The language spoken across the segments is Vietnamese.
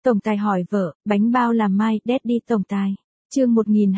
Tổng tài hỏi vợ, bánh bao làm mai, Daddy tổng tài. Chương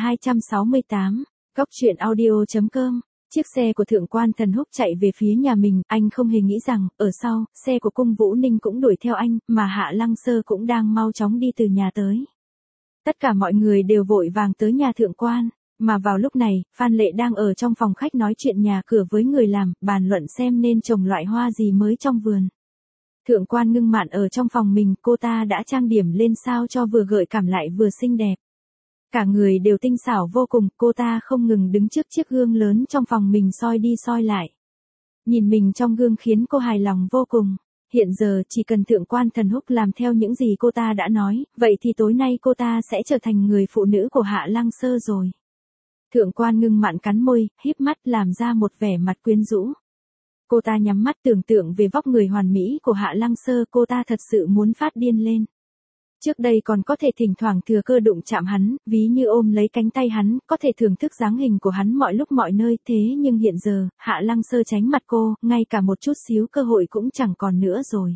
1268, Góc truyện audio.com. Chiếc xe của thượng quan Thần Húc chạy về phía nhà mình, anh không hề nghĩ rằng, ở sau, xe của cung Vũ Ninh cũng đuổi theo anh, mà Hạ Lăng Sơ cũng đang mau chóng đi từ nhà tới. Tất cả mọi người đều vội vàng tới nhà thượng quan, mà vào lúc này, Phan Lệ đang ở trong phòng khách nói chuyện nhà cửa với người làm, bàn luận xem nên trồng loại hoa gì mới trong vườn. Thượng quan Ngưng Mạn ở trong phòng mình, cô ta đã trang điểm lên sao cho vừa gợi cảm lại vừa xinh đẹp. Cả người đều tinh xảo vô cùng, cô ta không ngừng đứng trước chiếc gương lớn trong phòng mình soi đi soi lại. Nhìn mình trong gương khiến cô hài lòng vô cùng. Hiện giờ chỉ cần thượng quan Thần Húc làm theo những gì cô ta đã nói, vậy thì tối nay cô ta sẽ trở thành người phụ nữ của Hạ Lăng Sơ rồi. Thượng quan Ngưng Mạn cắn môi, híp mắt làm ra một vẻ mặt quyến rũ. Cô ta nhắm mắt tưởng tượng về vóc người hoàn mỹ của Hạ Lăng Sơ, cô ta thật sự muốn phát điên lên. Trước đây còn có thể thỉnh thoảng thừa cơ đụng chạm hắn, ví như ôm lấy cánh tay hắn, có thể thưởng thức dáng hình của hắn mọi lúc mọi nơi, thế nhưng hiện giờ, Hạ Lăng Sơ tránh mặt cô, ngay cả một chút xíu cơ hội cũng chẳng còn nữa rồi.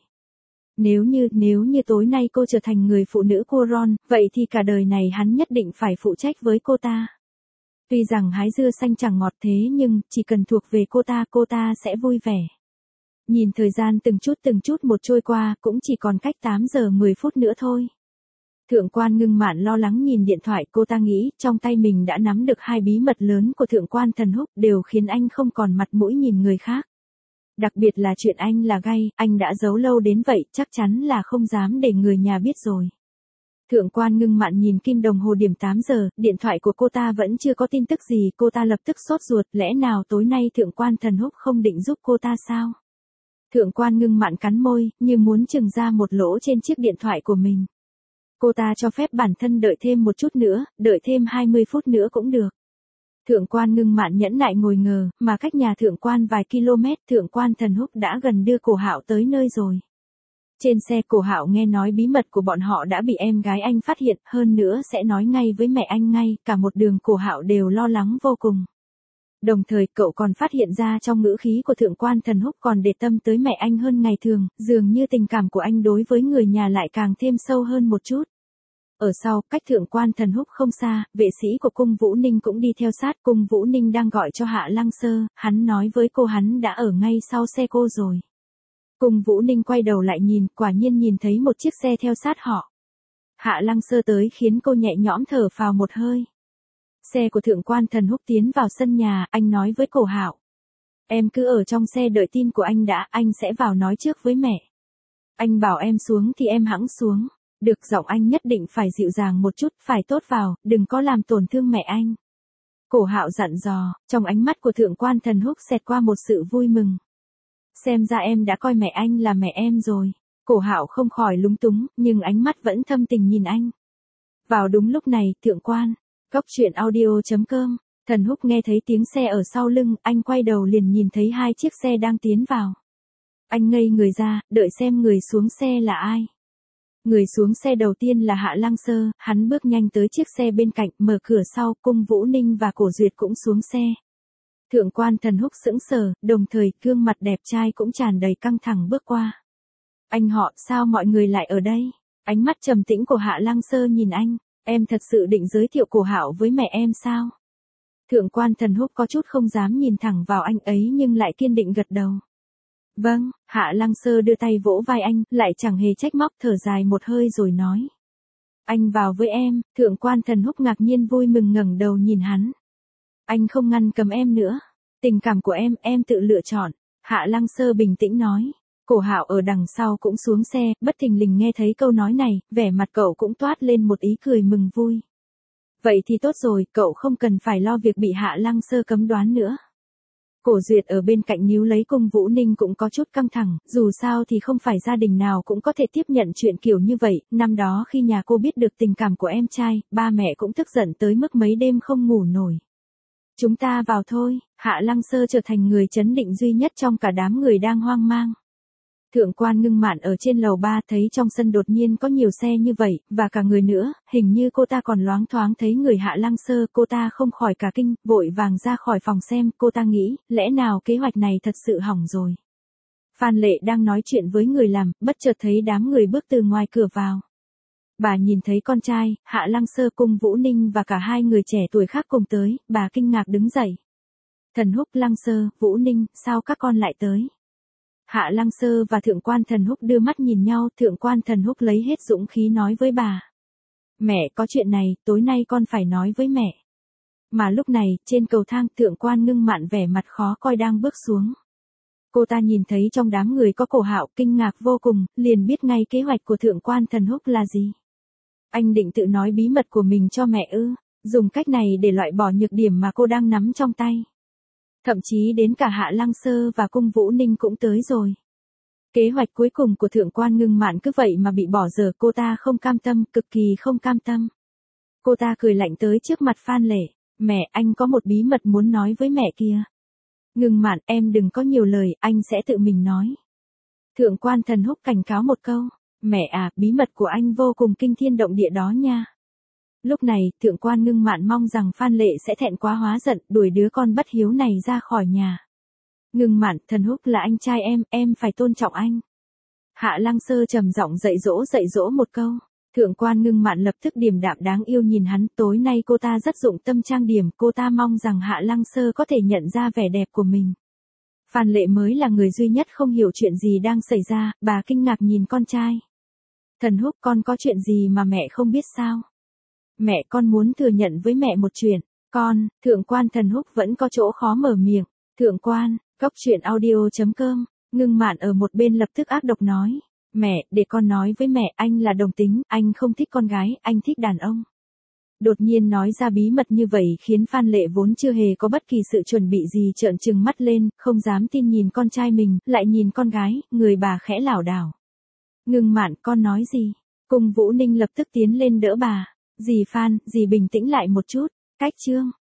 Nếu như tối nay cô trở thành người phụ nữ của Ron, vậy thì cả đời này hắn nhất định phải phụ trách với cô ta. Tuy rằng hái dưa xanh chẳng ngọt thế nhưng, chỉ cần thuộc về cô ta sẽ vui vẻ. Nhìn thời gian từng chút một trôi qua, cũng chỉ còn cách 8 giờ 10 phút nữa thôi. Thượng quan Ngưng Mạn lo lắng nhìn điện thoại, cô ta nghĩ, trong tay mình đã nắm được hai bí mật lớn của thượng quan Thần Húc, đều khiến anh không còn mặt mũi nhìn người khác. Đặc biệt là chuyện anh là gay, anh đã giấu lâu đến vậy, chắc chắn là không dám để người nhà biết rồi. Thượng quan Ngưng Mạn nhìn kim đồng hồ điểm 8 giờ, điện thoại của cô ta vẫn chưa có tin tức gì, cô ta lập tức sốt ruột, lẽ nào tối nay thượng quan Thần Húc không định giúp cô ta sao? Thượng quan Ngưng Mạn cắn môi, như muốn chừng ra một lỗ trên chiếc điện thoại của mình. Cô ta cho phép bản thân đợi thêm một chút nữa, đợi thêm 20 phút nữa cũng được. Thượng quan Ngưng Mạn nhẫn nại ngồi ngờ, mà cách nhà thượng quan vài km, thượng quan Thần Húc đã gần đưa Cổ Hạo tới nơi rồi. Trên xe Cổ Hạo nghe nói bí mật của bọn họ đã bị em gái anh phát hiện, hơn nữa sẽ nói ngay với mẹ anh ngay, cả một đường Cổ Hạo đều lo lắng vô cùng. Đồng thời cậu còn phát hiện ra trong ngữ khí của thượng quan Thần Húc còn để tâm tới mẹ anh hơn ngày thường, dường như tình cảm của anh đối với người nhà lại càng thêm sâu hơn một chút. Ở sau, cách thượng quan Thần Húc không xa, vệ sĩ của cung Vũ Ninh cũng đi theo sát, cung Vũ Ninh đang gọi cho Hạ Lăng Sơ, hắn nói với cô hắn đã ở ngay sau xe cô rồi. Cung Vũ Ninh quay đầu lại nhìn, quả nhiên nhìn thấy một chiếc xe theo sát họ. Hạ Lăng Sơ tới khiến cô nhẹ nhõm thở phào một hơi. Xe của thượng quan Thần Húc tiến vào sân nhà, anh nói với Cổ Hạo. Em cứ ở trong xe đợi tin của anh đã, anh sẽ vào nói trước với mẹ. Anh bảo em xuống thì em hẵng xuống. Được, giọng anh nhất định phải dịu dàng một chút, phải tốt vào, đừng có làm tổn thương mẹ anh. Cổ Hạo dặn dò, trong ánh mắt của thượng quan Thần Húc xẹt qua một sự vui mừng. Xem ra em đã coi mẹ anh là mẹ em rồi. Cổ Hạo không khỏi lúng túng, nhưng ánh mắt vẫn thâm tình nhìn anh. Vào đúng lúc này, thượng quan. Góc truyện audio.com, Thần Húc nghe thấy tiếng xe ở sau lưng, anh quay đầu liền nhìn thấy hai chiếc xe đang tiến vào. Anh ngây người ra, đợi xem người xuống xe là ai. Người xuống xe đầu tiên là Hạ Lăng Sơ, hắn bước nhanh tới chiếc xe bên cạnh, mở cửa sau, cung Vũ Ninh và Cổ Duyệt cũng xuống xe. Thượng quan Thần Húc sững sờ, đồng thời gương mặt đẹp trai cũng tràn đầy căng thẳng bước qua. Anh họ, sao mọi người lại ở đây? Ánh mắt trầm tĩnh của Hạ Lăng Sơ nhìn anh. Em thật sự định giới thiệu Cổ Hạo với mẹ em sao? Thượng quan Thần Húc có chút không dám nhìn thẳng vào anh ấy nhưng lại kiên định gật đầu. Vâng, Hạ Lăng Sơ đưa tay vỗ vai anh, lại chẳng hề trách móc, thở dài một hơi rồi nói. Anh vào với em, thượng quan Thần Húc ngạc nhiên vui mừng ngẩng đầu nhìn hắn. Anh không ngăn cấm em nữa. Tình cảm của em tự lựa chọn. Hạ Lăng Sơ bình tĩnh nói. Cổ Hạo ở đằng sau cũng xuống xe, bất thình lình nghe thấy câu nói này, vẻ mặt cậu cũng toát lên một ý cười mừng vui. Vậy thì tốt rồi, cậu không cần phải lo việc bị Hạ Lăng Sơ cấm đoán nữa. Cổ Duyệt ở bên cạnh níu lấy cung Vũ Ninh cũng có chút căng thẳng, dù sao thì không phải gia đình nào cũng có thể tiếp nhận chuyện kiểu như vậy, năm đó khi nhà cô biết được tình cảm của em trai, ba mẹ cũng tức giận tới mức mấy đêm không ngủ nổi. Chúng ta vào thôi, Hạ Lăng Sơ trở thành người trấn định duy nhất trong cả đám người đang hoang mang. Thượng quan Ngưng Mạn ở trên lầu 3 thấy trong sân đột nhiên có nhiều xe như vậy, và cả người nữa, hình như cô ta còn loáng thoáng thấy người Hạ Lăng Sơ, cô ta không khỏi cả kinh, vội vàng ra khỏi phòng xem, cô ta nghĩ, lẽ nào kế hoạch này thật sự hỏng rồi. Phan Lệ đang nói chuyện với người làm, bất chợt thấy đám người bước từ ngoài cửa vào. Bà nhìn thấy con trai, Hạ Lăng Sơ cùng Vũ Ninh và cả hai người trẻ tuổi khác cùng tới, bà kinh ngạc đứng dậy. Thần Húc, Lăng Sơ, Vũ Ninh, sao các con lại tới? Hạ Lăng Sơ và Thượng quan Thần Húc đưa mắt nhìn nhau, Thượng quan Thần Húc lấy hết dũng khí nói với bà. Mẹ, có chuyện này, tối nay con phải nói với mẹ. Mà lúc này, trên cầu thang, Thượng quan Ngưng Mạn vẻ mặt khó coi đang bước xuống. Cô ta nhìn thấy trong đám người có Cổ Hạo, kinh ngạc vô cùng, liền biết ngay kế hoạch của Thượng quan Thần Húc là gì. Anh định tự nói bí mật của mình cho mẹ ư, dùng cách này để loại bỏ nhược điểm mà cô đang nắm trong tay. Thậm chí đến cả Hạ Lăng Sơ và cung Vũ Ninh cũng tới rồi. Kế hoạch cuối cùng của Thượng quan Ngưng Mạn cứ vậy mà bị bỏ dở, cô ta không cam tâm, cực kỳ không cam tâm. Cô ta cười lạnh tới trước mặt Phan Lệ, mẹ, anh có một bí mật muốn nói với mẹ kia. Ngưng Mạn, em đừng có nhiều lời, anh sẽ tự mình nói. Thượng quan Thần Húc cảnh cáo một câu, mẹ à, bí mật của anh vô cùng kinh thiên động địa đó nha. Lúc này, Thượng quan Ngưng Mạn mong rằng Phan Lệ sẽ thẹn quá hóa giận, đuổi đứa con bất hiếu này ra khỏi nhà. Ngưng Mạn, Thần Húc là anh trai em phải tôn trọng anh. Hạ Lăng Sơ trầm giọng dạy dỗ một câu. Thượng quan Ngưng Mạn lập tức điềm đạm đáng yêu nhìn hắn, tối nay cô ta rất dụng tâm trang điểm, cô ta mong rằng Hạ Lăng Sơ có thể nhận ra vẻ đẹp của mình. Phan Lệ mới là người duy nhất không hiểu chuyện gì đang xảy ra, bà kinh ngạc nhìn con trai. Thần Húc, con có chuyện gì mà mẹ không biết sao? Mẹ, con muốn thừa nhận với mẹ một chuyện. Thượng quan Thần Húc vẫn có chỗ khó mở miệng. Thượng quan, Cốc Truyện Audio.com, Ngưng Mạn ở một bên lập tức ác độc nói. Mẹ, để con nói với mẹ, anh là đồng tính, anh không thích con gái, anh thích đàn ông. Đột nhiên nói ra bí mật như vậy khiến Phan Lệ vốn chưa hề có bất kỳ sự chuẩn bị gì trợn trừng mắt lên, không dám tin nhìn con trai mình, lại nhìn con gái, người bà khẽ lảo đảo. Ngưng Mạn, con nói gì? Cung Vũ Ninh lập tức tiến lên đỡ bà. Dì Phan, dì bình tĩnh lại một chút. Cách chương